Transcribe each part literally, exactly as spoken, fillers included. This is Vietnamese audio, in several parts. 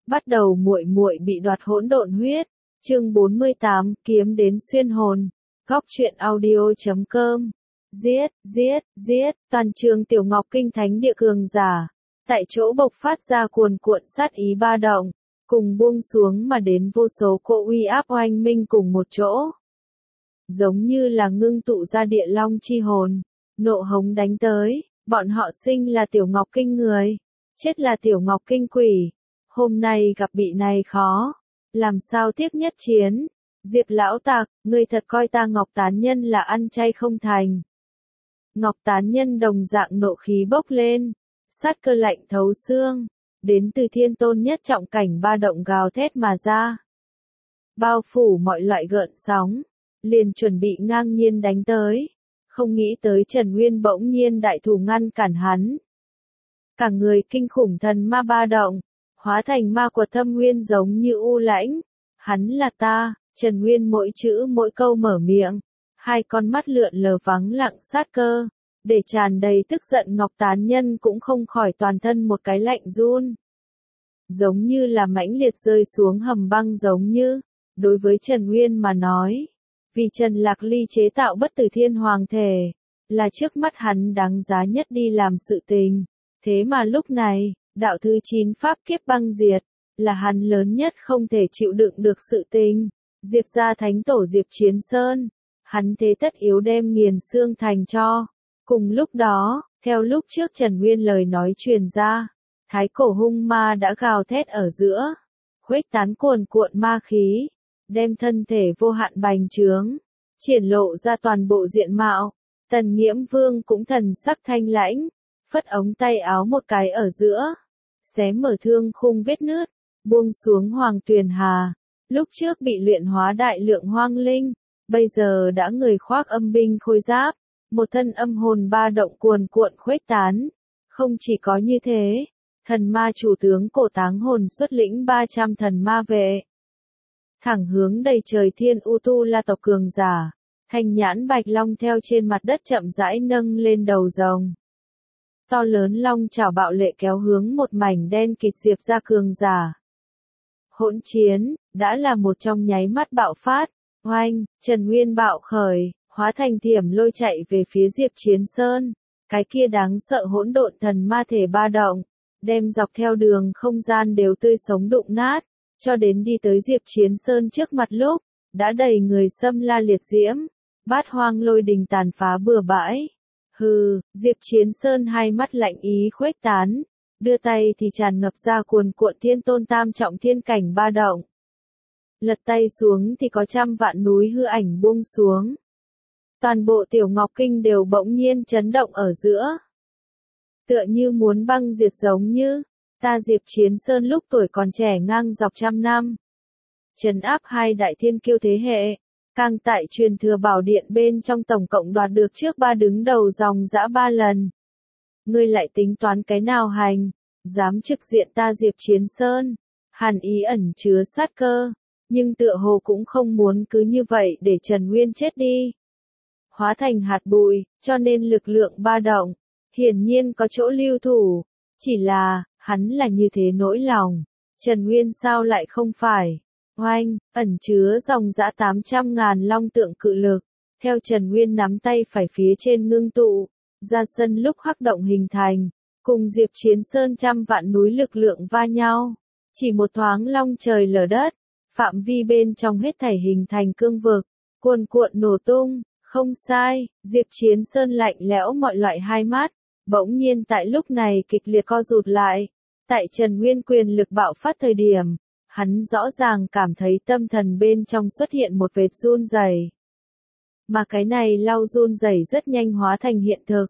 Bắt đầu muội muội bị đoạt hỗn độn huyết. Chương bốn mươi tám, kiếm đến xuyên hồn. Góc truyện audio chấm com. Giết, giết, giết, toàn trường Tiểu Ngọc Kinh thánh địa cường giả. Tại chỗ bộc phát ra cuồn cuộn sát ý ba động, cùng buông xuống mà đến vô số cỗ uy áp oanh minh cùng một chỗ. Giống như là ngưng tụ ra địa long chi hồn, nộ hống đánh tới, bọn họ sinh là Tiểu Ngọc Kinh người, chết là Tiểu Ngọc Kinh quỷ. Hôm nay gặp bị này khó, làm sao tiếc nhất chiến. Diệp lão tạc, ngươi thật coi ta Ngọc Tán Nhân là ăn chay không thành. Ngọc Tán Nhân đồng dạng nộ khí bốc lên, sát cơ lạnh thấu xương, đến từ thiên tôn nhất trọng cảnh ba động gào thét mà ra. Bao phủ mọi loại gợn sóng, liền chuẩn bị ngang nhiên đánh tới, không nghĩ tới Trần Nguyên bỗng nhiên đại thủ ngăn cản hắn. Cả người kinh khủng thần ma ba động, hóa thành ma quật thâm nguyên giống như u lãnh. Hắn là ta, Trần Nguyên mỗi chữ mỗi câu mở miệng, hai con mắt lượn lờ vắng lặng sát cơ, để tràn đầy tức giận. Ngọc Tán Nhân cũng không khỏi toàn thân một cái lạnh run. Giống như là mãnh liệt rơi xuống hầm băng giống như, đối với Trần Nguyên mà nói, vì Trần Lạc Ly chế tạo bất tử thiên hoàng thể, là trước mắt hắn đáng giá nhất đi làm sự tình. Thế mà lúc này, đạo thứ chín pháp kiếp băng diệt, là hắn lớn nhất không thể chịu đựng được sự tình. Diệp gia thánh tổ Diệp Chiến Sơn, hắn thế tất yếu đem nghiền xương thành cho. Cùng lúc đó, theo lúc trước Trần Nguyên lời nói truyền ra, thái cổ hung ma đã gào thét ở giữa, khuếch tán cuồn cuộn ma khí, đem thân thể vô hạn bành trướng, triển lộ ra toàn bộ diện mạo. Tần Nghiễm Vương cũng thần sắc thanh lãnh, phất ống tay áo một cái ở giữa, xé mở thương khung vết nứt, buông xuống Hoàng Tuyền Hà. Lúc trước bị luyện hóa đại lượng hoang linh, bây giờ đã người khoác âm binh khôi giáp, một thân âm hồn ba động cuồn cuộn khuếch tán. Không chỉ có như thế, thần ma chủ tướng Cổ Táng Hồn xuất lĩnh ba trăm thần ma vệ, thẳng hướng đầy trời thiên u tu la tộc cường giả. Thanh nhãn bạch long theo trên mặt đất chậm rãi nâng lên đầu rồng. To lớn long chảo bạo lệ kéo hướng một mảnh đen kịt Diệp gia cường giả. Hỗn chiến, đã là một trong nháy mắt bạo phát. Oanh, Trần Nguyên bạo khởi, hóa thành thiểm lôi chạy về phía Diệp Chiến Sơn. Cái kia đáng sợ hỗn độn thần ma thể ba động, đem dọc theo đường không gian đều tươi sống đụng nát, cho đến đi tới Diệp Chiến Sơn trước mặt lúc, đã đầy người xâm la liệt diễm, bát hoang lôi đình tàn phá bừa bãi. Hừ, Diệp Chiến Sơn hai mắt lạnh ý khuếch tán, đưa tay thì tràn ngập ra cuồn cuộn thiên tôn tam trọng thiên cảnh ba động. Lật tay xuống thì có trăm vạn núi hư ảnh buông xuống. Toàn bộ Tiểu Ngọc Kinh đều bỗng nhiên chấn động ở giữa. Tựa như muốn băng diệt giống như, ta Diệp Chiến Sơn lúc tuổi còn trẻ ngang dọc trăm năm. Trấn áp hai đại thiên kiêu thế hệ, càng tại truyền thừa bảo điện bên trong tổng cộng đoạt được trước ba đứng đầu dòng dã ba lần. Ngươi lại tính toán cái nào hành, dám trực diện ta Diệp Chiến Sơn. Hàn ý ẩn chứa sát cơ, nhưng tựa hồ cũng không muốn cứ như vậy để Trần Nguyên chết đi. Hóa thành hạt bụi, cho nên lực lượng ba động, hiển nhiên có chỗ lưu thủ. Chỉ là, hắn là như thế nỗi lòng, Trần Nguyên sao lại không phải. Oanh, ẩn chứa dòng dã tám trăm ngàn long tượng cự lực, theo Trần Nguyên nắm tay phải phía trên ngưng tụ, ra sân lúc hắc động hình thành, cùng Diệp Chiến Sơn trăm vạn núi lực lượng va nhau. Chỉ một thoáng long trời lở đất, phạm vi bên trong hết thảy hình thành cương vực, cuồn cuộn nổ tung. Không sai, Diệp Chiến Sơn lạnh lẽo mọi loại hai mắt, bỗng nhiên tại lúc này kịch liệt co rụt lại. Tại Trần Nguyên quyền lực bạo phát thời điểm, hắn rõ ràng cảm thấy tâm thần bên trong xuất hiện một vệt run rẩy. Mà cái này lau run rẩy rất nhanh hóa thành hiện thực.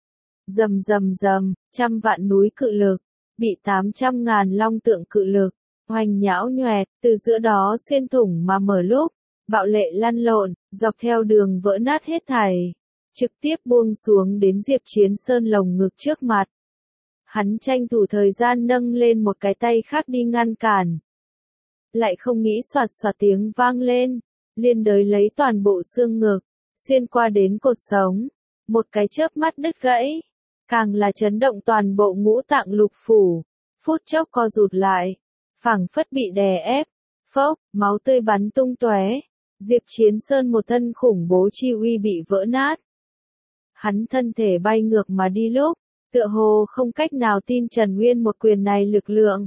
Rầm rầm rầm, trăm vạn núi cự lực, bị tám trăm ngàn long tượng cự lực, hoành nhão nhoẹt, từ giữa đó xuyên thủng mà mở lúc, bạo lệ lăn lộn, dọc theo đường vỡ nát hết thảy, trực tiếp buông xuống đến Diệp Chiến Sơn lồng ngực trước mặt. Hắn tranh thủ thời gian nâng lên một cái tay khác đi ngăn cản. Lại không nghĩ soạt soạt tiếng vang lên, liên đới lấy toàn bộ xương ngực, xuyên qua đến cột sống, một cái chớp mắt đứt gãy, càng là chấn động toàn bộ ngũ tạng lục phủ, phút chốc co rụt lại, phảng phất bị đè ép, phốc, máu tươi bắn tung tóe. Diệp Chiến Sơn một thân khủng bố chi uy bị vỡ nát. Hắn thân thể bay ngược mà đi lúc, tựa hồ không cách nào tin Trần Nguyên một quyền này lực lượng.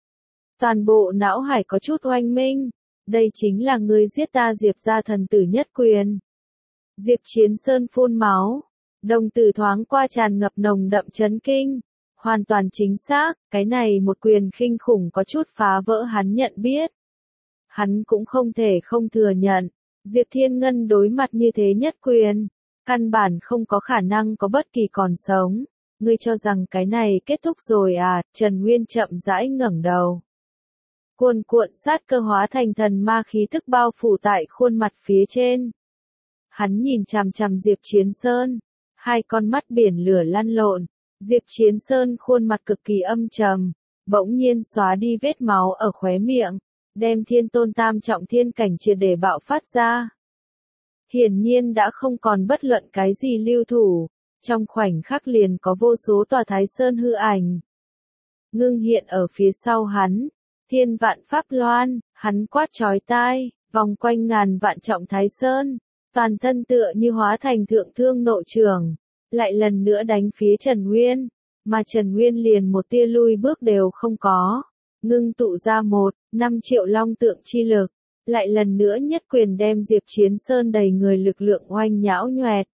Toàn bộ não hải có chút oanh minh, đây chính là người giết ta Diệp gia thần tử nhất quyền. Diệp Chiến Sơn phun máu, đồng tử thoáng qua tràn ngập nồng đậm chấn kinh. Hoàn toàn chính xác, cái này một quyền khinh khủng có chút phá vỡ hắn nhận biết. Hắn cũng không thể không thừa nhận, Diệp Thiên Ngân đối mặt như thế nhất quyền, căn bản không có khả năng có bất kỳ còn sống. Ngươi cho rằng cái này kết thúc rồi à? Trần Nguyên chậm rãi ngẩng đầu. Cuồn cuộn sát cơ hóa thành thần ma khí tức bao phủ tại khuôn mặt phía trên. Hắn nhìn chằm chằm Diệp Chiến Sơn, hai con mắt biển lửa lăn lộn. Diệp Chiến Sơn khuôn mặt cực kỳ âm trầm, bỗng nhiên xóa đi vết máu ở khóe miệng, đem thiên tôn tam trọng thiên cảnh triệt để bạo phát ra. Hiển nhiên đã không còn bất luận cái gì lưu thủ, trong khoảnh khắc liền có vô số tòa Thái Sơn hư ảnh. Ngưng hiện ở phía sau hắn, thiên vạn pháp loan, hắn quát chói tai, vòng quanh ngàn vạn trọng Thái Sơn, toàn thân tựa như hóa thành thượng thương nộ trường. Lại lần nữa đánh phía Trần Nguyên, mà Trần Nguyên liền một tia lui bước đều không có, ngưng tụ ra một, năm triệu long tượng chi lực, lại lần nữa nhất quyền đem Diệp Chiến Sơn đầy người lực lượng oanh nhão nhoẹt.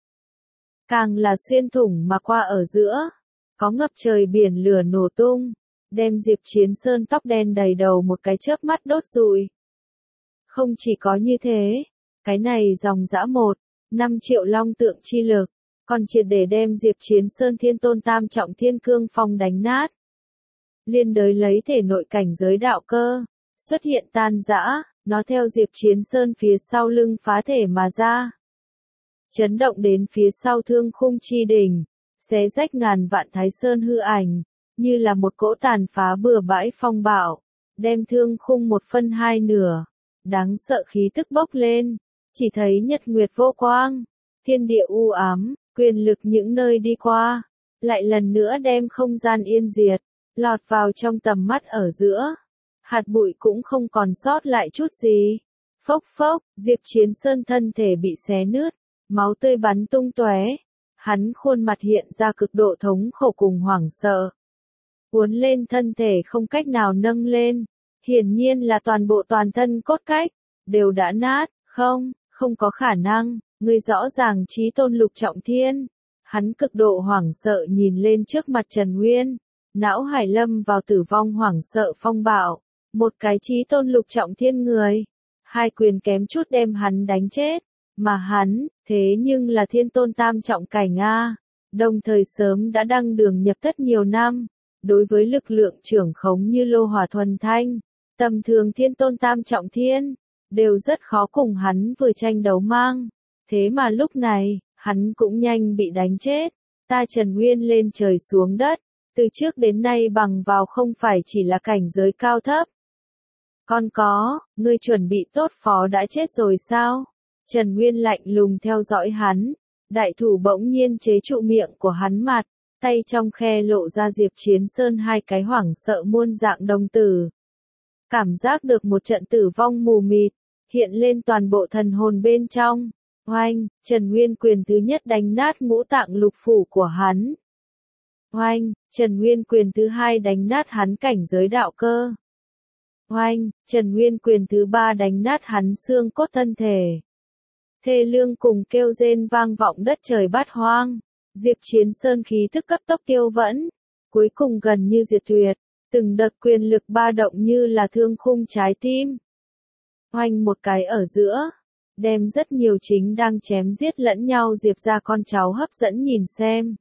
Càng là xuyên thủng mà qua ở giữa, có ngập trời biển lửa nổ tung, đem Diệp Chiến Sơn tóc đen đầy đầu một cái chớp mắt đốt rụi. Không chỉ có như thế, cái này dòng dã một, năm triệu long tượng chi lực, còn triệt để đem Diệp Chiến Sơn thiên tôn tam trọng thiên cương phong đánh nát. Liên đới lấy thể nội cảnh giới đạo cơ, xuất hiện tan rã, nó theo Diệp Chiến Sơn phía sau lưng phá thể mà ra. Chấn động đến phía sau thương khung chi đỉnh, xé rách ngàn vạn Thái Sơn hư ảnh, như là một cỗ tàn phá bừa bãi phong bạo, đem thương khung một phân hai nửa. Đáng sợ khí tức bốc lên, chỉ thấy nhật nguyệt vô quang, thiên địa u ám. Quyền lực những nơi đi qua, lại lần nữa đem không gian yên diệt, lọt vào trong tầm mắt ở giữa. Hạt bụi cũng không còn sót lại chút gì. Phốc phốc, Diệp Chiến Sơn thân thể bị xé nứt, máu tươi bắn tung tóe. Hắn khuôn mặt hiện ra cực độ thống khổ cùng hoảng sợ. Uốn lên thân thể không cách nào nâng lên, hiển nhiên là toàn bộ toàn thân cốt cách, đều đã nát, không, không có khả năng. Ngươi rõ ràng chí tôn lục trọng thiên. Hắn cực độ hoảng sợ nhìn lên trước mặt Trần Nguyên, não hải lâm vào tử vong hoảng sợ phong bạo, một cái chí tôn lục trọng thiên người, hai quyền kém chút đem hắn đánh chết, mà hắn, thế nhưng là thiên tôn tam trọng cảnh a, đồng thời sớm đã đăng đường nhập thất nhiều năm, đối với lực lượng trưởng khống như lô hỏa thuần thanh, tầm thường thiên tôn tam trọng thiên, đều rất khó cùng hắn vừa tranh đấu mang. Thế mà lúc này, hắn cũng nhanh bị đánh chết. Ta Trần Nguyên lên trời xuống đất, từ trước đến nay bằng vào không phải chỉ là cảnh giới cao thấp. Còn có, ngươi chuẩn bị tốt phó đã chết rồi sao? Trần Nguyên lạnh lùng theo dõi hắn, đại thủ bỗng nhiên chế trụ miệng của hắn mặt, tay trong khe lộ ra Diệp Chiến Sơn hai cái hoảng sợ muôn dạng đồng tử. Cảm giác được một trận tử vong mù mịt, hiện lên toàn bộ thần hồn bên trong. Oanh, Trần Nguyên quyền thứ nhất đánh nát ngũ tạng lục phủ của hắn. Oanh, Trần Nguyên quyền thứ hai đánh nát hắn cảnh giới đạo cơ. Oanh, Trần Nguyên quyền thứ ba đánh nát hắn xương cốt thân thể. Thê lương cùng kêu rên vang vọng đất trời bát hoang. Diệp Chiến Sơn khí thức cấp tốc tiêu vẫn, cuối cùng gần như diệt tuyệt, từng đợt quyền lực ba động như là thương khung trái tim. Oanh một cái ở giữa, đem rất nhiều chính đang chém giết lẫn nhau Diệp ra con cháu hấp dẫn nhìn xem.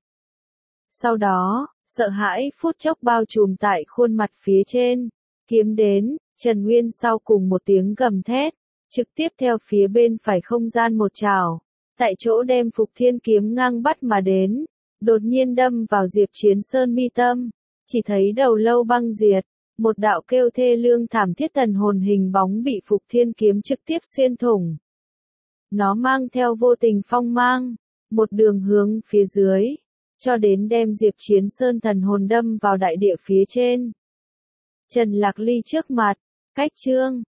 Sau đó, sợ hãi phút chốc bao trùm tại khuôn mặt phía trên, kiếm đến, Trần Nguyên sau cùng một tiếng gầm thét, trực tiếp theo phía bên phải không gian một trảo, tại chỗ đem Phục Thiên kiếm ngang bắt mà đến, đột nhiên đâm vào Diệp Chiến Sơn mi tâm, chỉ thấy đầu lâu băng diệt, một đạo kêu thê lương thảm thiết thần hồn hình bóng bị Phục Thiên kiếm trực tiếp xuyên thủng. Nó mang theo vô tình phong mang, một đường hướng phía dưới, cho đến đem Diệp Chiến Sơn thần hồn đâm vào đại địa phía trên. Trần Lạc Ly trước mặt. Cách chương